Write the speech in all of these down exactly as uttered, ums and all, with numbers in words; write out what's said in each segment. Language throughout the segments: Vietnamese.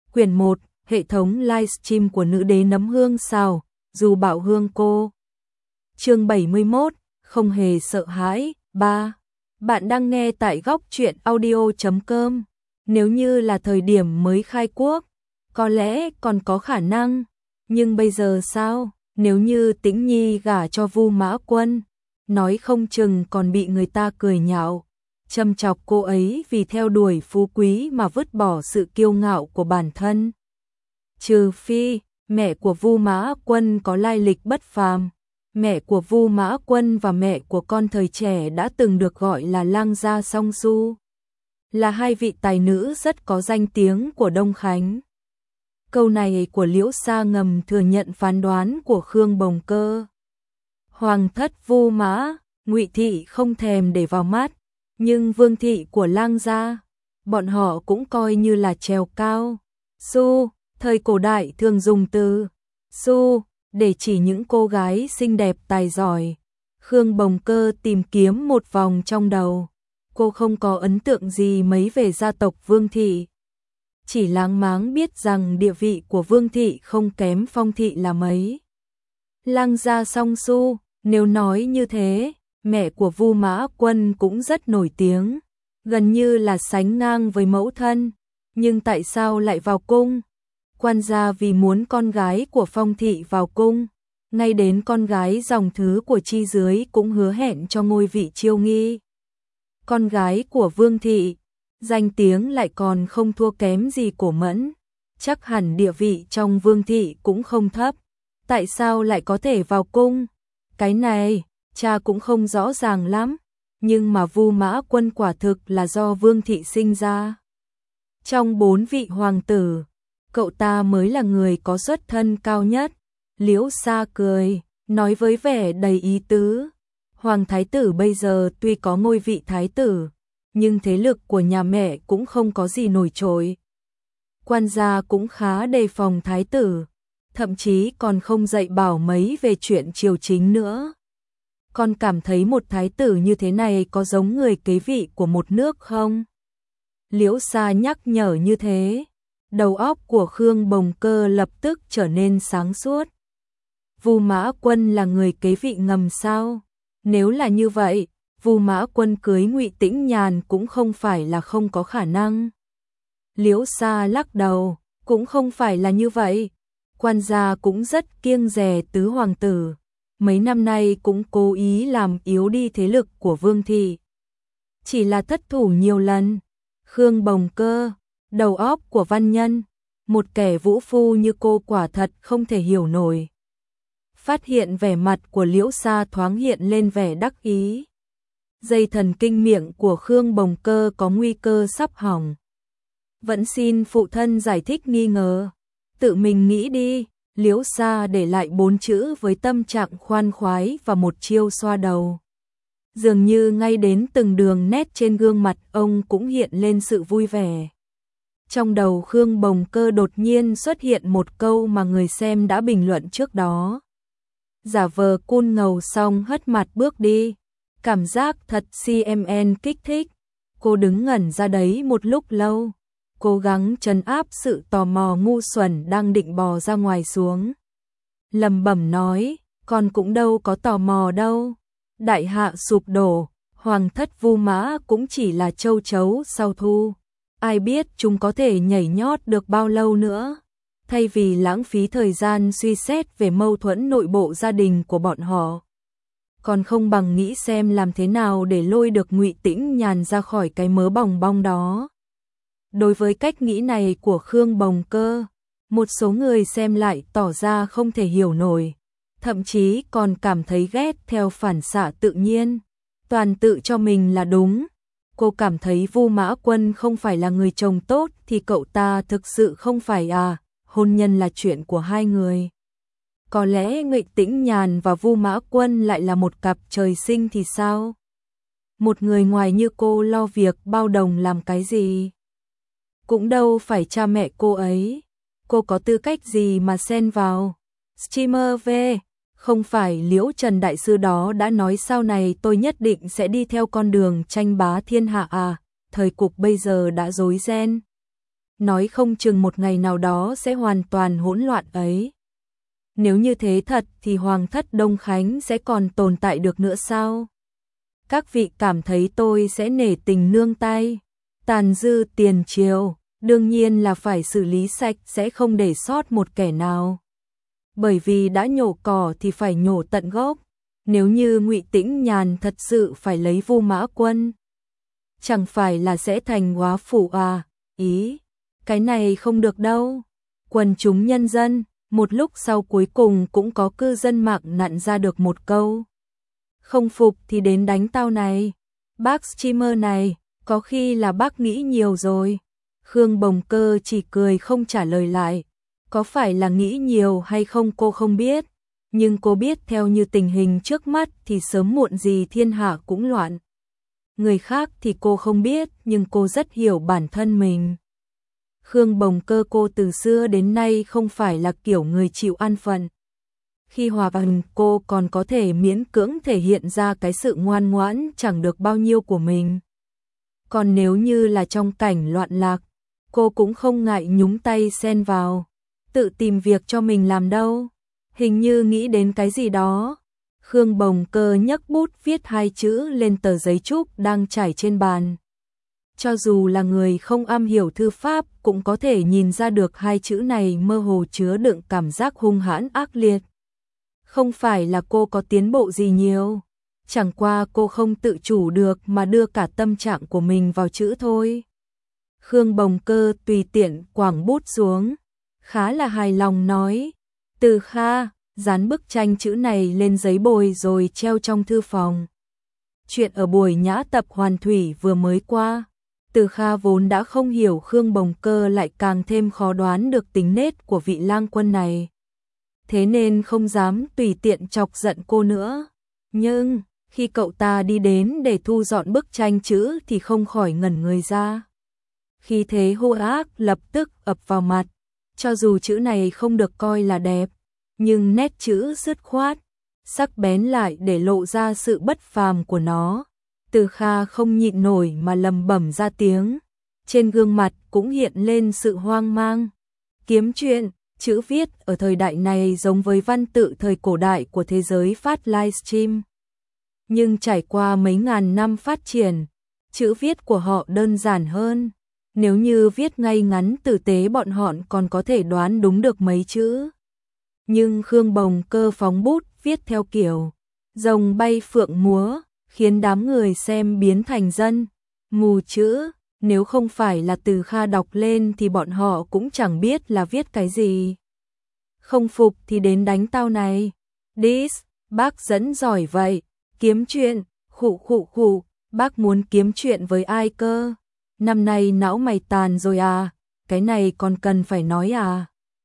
Quyển một, hệ thống livestream của nữ đế nấm hương xào, dù bạo hương cô. Chương bảy mươi mốt, không hề sợ hãi. ba. Bạn đang nghe tại góc truyện audio chấm com. Nếu như là thời điểm mới khai quốc, có lẽ còn có khả năng, nhưng bây giờ sao? Nếu như Tĩnh Nhi gả cho Vu Mã Quân, nói không chừng còn bị người ta cười nhạo, châm chọc cô ấy vì theo đuổi phú quý mà vứt bỏ sự kiêu ngạo của bản thân. Trừ phi, mẹ của Vu Mã Quân có lai lịch bất phàm. Mẹ của Vu Mã Quân và mẹ của con thời trẻ đã từng được gọi là Lang Gia Song Du, là hai vị tài nữ rất có danh tiếng của Đông Khánh. Câu này của Liễu Sa ngầm thừa nhận phán đoán của Khương Bồng Cơ. Hoàng thất Vu Mã, Ngụy thị không thèm để vào mắt, nhưng vương thị của Lang gia, bọn họ cũng coi như là trèo cao. Su, thời cổ đại thường dùng từ su để chỉ những cô gái xinh đẹp tài giỏi. Khương Bồng Cơ tìm kiếm một vòng trong đầu, cô không có ấn tượng gì mấy về gia tộc Vương thị, chỉ láng máng biết rằng địa vị của Vương thị không kém Phong thị là mấy. Lang gia Song Du, nếu nói như thế, mẹ của Vu Mã Quân cũng rất nổi tiếng, gần như là sánh ngang với mẫu thân, nhưng tại sao lại vào cung? Quan gia vì muốn con gái của Phong thị vào cung, ngay đến con gái dòng thứ của chi dưới cũng hứa hẹn cho ngôi vị chiêu nghi. Con gái của Vương thị, danh tiếng lại còn không thua kém gì Cổ Mẫn, chắc hẳn địa vị trong Vương thị cũng không thấp, tại sao lại có thể vào cung? Cái này, cha cũng không rõ ràng lắm, nhưng mà Vu Mã Quân quả thực là do Vương thị sinh ra. Trong bốn vị hoàng tử, cậu ta mới là người có xuất thân cao nhất. Liễu Sa cười, nói với vẻ đầy ý tứ. Hoàng thái tử bây giờ tuy có ngôi vị thái tử, nhưng thế lực của nhà mẹ cũng không có gì nổi trội. Quan gia cũng khá đề phòng thái tử, thậm chí còn không dạy bảo mấy về chuyện triều chính nữa. Con cảm thấy một thái tử như thế này có giống người kế vị của một nước không? Liễu Sa nhắc nhở như thế, đầu óc của Khương Bồng Cơ lập tức trở nên sáng suốt. Vu Mã Quân là người kế vị ngầm sao? Nếu là như vậy, Vu Mã Quân cưới Ngụy Tĩnh Nhàn cũng không phải là không có khả năng. Liễu Sa lắc đầu, cũng không phải là như vậy. Quan gia cũng rất kiêng dè tứ hoàng tử, mấy năm nay cũng cố ý làm yếu đi thế lực của Vương thị, chỉ là thất thủ nhiều lần. Khương Bồng Cơ, đầu óc của văn nhân, một kẻ vũ phu như cô quả thật không thể hiểu nổi. Phát hiện vẻ mặt của Liễu Sa thoáng hiện lên vẻ đắc ý. Dây thần kinh miệng của Khương Bồng Cơ có nguy cơ sắp hỏng. Vẫn xin phụ thân giải thích nghi ngờ. Tự mình nghĩ đi. Liễu Sa để lại bốn chữ với tâm trạng khoan khoái và một chiêu xoa đầu. Dường như ngay đến từng đường nét trên gương mặt ông cũng hiện lên sự vui vẻ. Trong đầu Khương Bồng Cơ đột nhiên xuất hiện một câu mà người xem đã bình luận trước đó. Giả vờ cun ngầu xong hất mặt bước đi. Cảm giác thật xê em en kích thích. Cô đứng ngẩn ra đấy một lúc lâu, cố gắng trấn áp sự tò mò ngu xuẩn đang định bò ra ngoài xuống. Lẩm bẩm nói, con cũng đâu có tò mò đâu. Đại hạ sụp đổ, hoàng thất Vu Mã cũng chỉ là châu chấu sau thu. Ai biết chúng có thể nhảy nhót được bao lâu nữa. Thay vì lãng phí thời gian suy xét về mâu thuẫn nội bộ gia đình của bọn họ, còn không bằng nghĩ xem làm thế nào để lôi được Ngụy Tĩnh Nhàn ra khỏi cái mớ bòng bong đó. Đối với cách nghĩ này của Khương Bồng Cơ, một số người xem lại tỏ ra không thể hiểu nổi, thậm chí còn cảm thấy ghét theo phản xạ tự nhiên, toàn tự cho mình là đúng. Cô cảm thấy Vu Mã Quân không phải là người chồng tốt thì cậu ta thực sự không phải à, hôn nhân là chuyện của hai người. Có lẽ Ngụy Tĩnh Nhàn và Vu Mã Quân lại là một cặp trời sinh thì sao? Một người ngoài như cô lo việc bao đồng làm cái gì? Cũng đâu phải cha mẹ cô ấy. Cô có tư cách gì mà xen vào? Streamer về, không phải Liễu Trần Đại Sư đó đã nói sau này tôi nhất định sẽ đi theo con đường tranh bá thiên hạ à? Thời cục bây giờ đã rối ren. nói không chừng một ngày nào đó sẽ hoàn toàn hỗn loạn ấy. Nếu như thế thật thì Hoàng thất Đông Khánh sẽ còn tồn tại được nữa sao? Các vị cảm thấy tôi sẽ nể tình nương tay, tàn dư tiền triều, đương nhiên là phải xử lý sạch, sẽ không để sót một kẻ nào. Bởi vì đã nhổ cỏ thì phải nhổ tận gốc, nếu như Ngụy Tĩnh Nhàn thật sự phải lấy Vu Mã Quân, chẳng phải là sẽ thành góa phụ à? Ý, cái này không được đâu. Quần chúng nhân dân, một lúc sau cuối cùng cũng có cư dân mạng nặn ra được một câu. Không phục thì đến đánh tao này. Bác streamer này, có khi là bác nghĩ nhiều rồi. Khương Bồng Cơ chỉ cười không trả lời lại. Có phải là nghĩ nhiều hay không cô không biết. Nhưng cô biết theo như tình hình trước mắt thì sớm muộn gì thiên hạ cũng loạn. Người khác thì cô không biết, nhưng cô rất hiểu bản thân mình. Khương Bồng Cơ cô từ xưa đến nay không phải là kiểu người chịu ăn phận. Khi hòa bằng cô còn có thể miễn cưỡng thể hiện ra cái sự ngoan ngoãn chẳng được bao nhiêu của mình. Còn nếu như là trong cảnh loạn lạc, cô cũng không ngại nhúng tay xen vào, tự tìm việc cho mình làm đâu. Hình như nghĩ đến cái gì đó, Khương Bồng Cơ nhấc bút viết hai chữ lên tờ giấy trúc đang trải trên bàn. Cho dù là người không am hiểu thư pháp cũng có thể nhìn ra được hai chữ này mơ hồ chứa đựng cảm giác hung hãn ác liệt. Không phải là cô có tiến bộ gì nhiều, chẳng qua cô không tự chủ được mà đưa cả tâm trạng của mình vào chữ thôi. Khương Bồng Cơ tùy tiện quẳng bút xuống, khá là hài lòng nói, Từ Kha, dán bức tranh chữ này lên giấy bồi rồi treo trong thư phòng. Chuyện ở buổi nhã tập Hoàn Thủy vừa mới qua, Từ Kha vốn đã không hiểu Khương Bồng Cơ lại càng thêm khó đoán được tính nết của vị lang quân này. Thế nên không dám tùy tiện chọc giận cô nữa. Nhưng, khi cậu ta đi đến để thu dọn bức tranh chữ thì không khỏi ngẩn người ra. Khi thế hô ác lập tức ập vào mặt. Cho dù chữ này không được coi là đẹp, nhưng nét chữ dứt khoát, sắc bén lại để lộ ra sự bất phàm của nó. Từ Kha không nhịn nổi mà lầm bẩm ra tiếng. Trên gương mặt cũng hiện lên sự hoang mang. Kiếm chuyện, chữ viết ở thời đại này giống với văn tự thời cổ đại của thế giới phát livestream. Nhưng trải qua mấy ngàn năm phát triển, chữ viết của họ đơn giản hơn. Nếu như viết ngay ngắn tử tế bọn họ còn có thể đoán đúng được mấy chữ. Nhưng Khương Bồng Cơ phóng bút viết theo kiểu rồng bay phượng múa, khiến đám người xem biến thành dân mù chữ. Nếu không phải là Từ Kha đọc lên thì bọn họ cũng chẳng biết là viết cái gì. Không phục thì đến đánh tao này. Dis, bác dẫn giỏi vậy. Kiếm chuyện, khụ khụ khụ, bác muốn kiếm chuyện với ai cơ? Năm nay não mày tàn rồi à? Cái này còn cần phải nói à?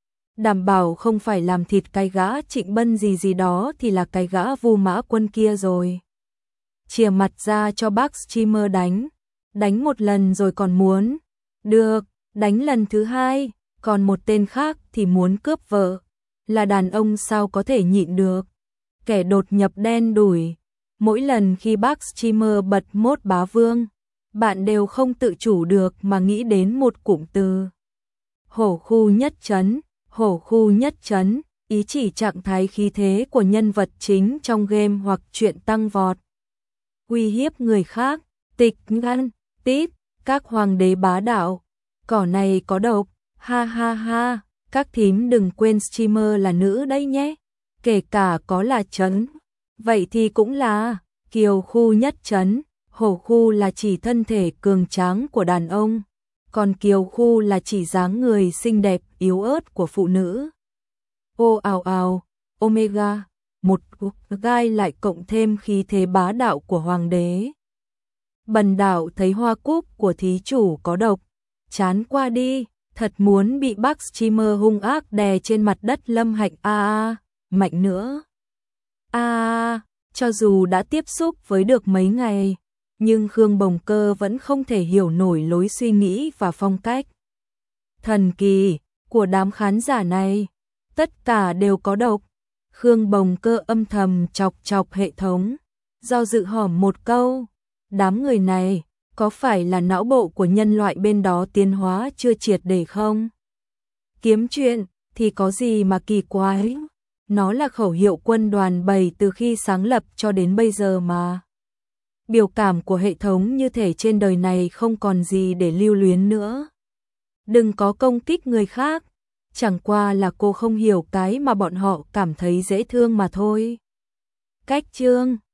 Đảm bảo không phải làm thịt cái gã Trịnh Bân gì gì đó thì là cái gã Vu Mã Quân kia rồi. Chìa mặt ra cho bác streamer đánh. Đánh một lần rồi còn muốn. Được, đánh lần thứ hai, còn một tên khác thì muốn cướp vợ. Là đàn ông sao có thể nhịn được. Kẻ đột nhập đen đủi. Mỗi lần khi bác streamer bật mốt bá vương, bạn đều không tự chủ được mà nghĩ đến một cụm từ. Hổ khu nhất trấn, hổ khu nhất trấn, ý chỉ trạng thái khí thế của nhân vật chính trong game hoặc truyện tăng vọt. Uy hiếp người khác, tịch ngăn, tít, các hoàng đế bá đạo, cỏ này có độc, ha ha ha, các thím đừng quên streamer là nữ đấy nhé, kể cả có là trấn, vậy thì cũng là kiều khu nhất trấn, hổ khu là chỉ thân thể cường tráng của đàn ông, còn kiều khu là chỉ dáng người xinh đẹp yếu ớt của phụ nữ. Ô ào ào, omega, một gai lại cộng thêm khí thế bá đạo của hoàng đế. Bần đạo thấy hoa cúc của thí chủ có độc, chán qua đi, thật muốn bị bác streamer hung ác đè trên mặt đất lâm hạnh a a, mạnh nữa. A a, cho dù đã tiếp xúc với được mấy ngày, nhưng Khương Bồng Cơ vẫn không thể hiểu nổi lối suy nghĩ và phong cách thần kỳ của đám khán giả này, tất cả đều có độc. Khương Bồng Cơ âm thầm chọc chọc hệ thống, do dự hỏi một câu, đám người này Có phải là não bộ của nhân loại bên đó tiến hóa chưa triệt để không? Kiếm chuyện thì có gì mà kỳ quái? Nó là khẩu hiệu quân đoàn bày từ khi sáng lập cho đến bây giờ mà. Biểu cảm của hệ thống như thể trên đời này không còn gì để lưu luyến nữa. Đừng có công kích người khác, chẳng qua là cô không hiểu cái mà bọn họ cảm thấy dễ thương mà thôi. Cách chương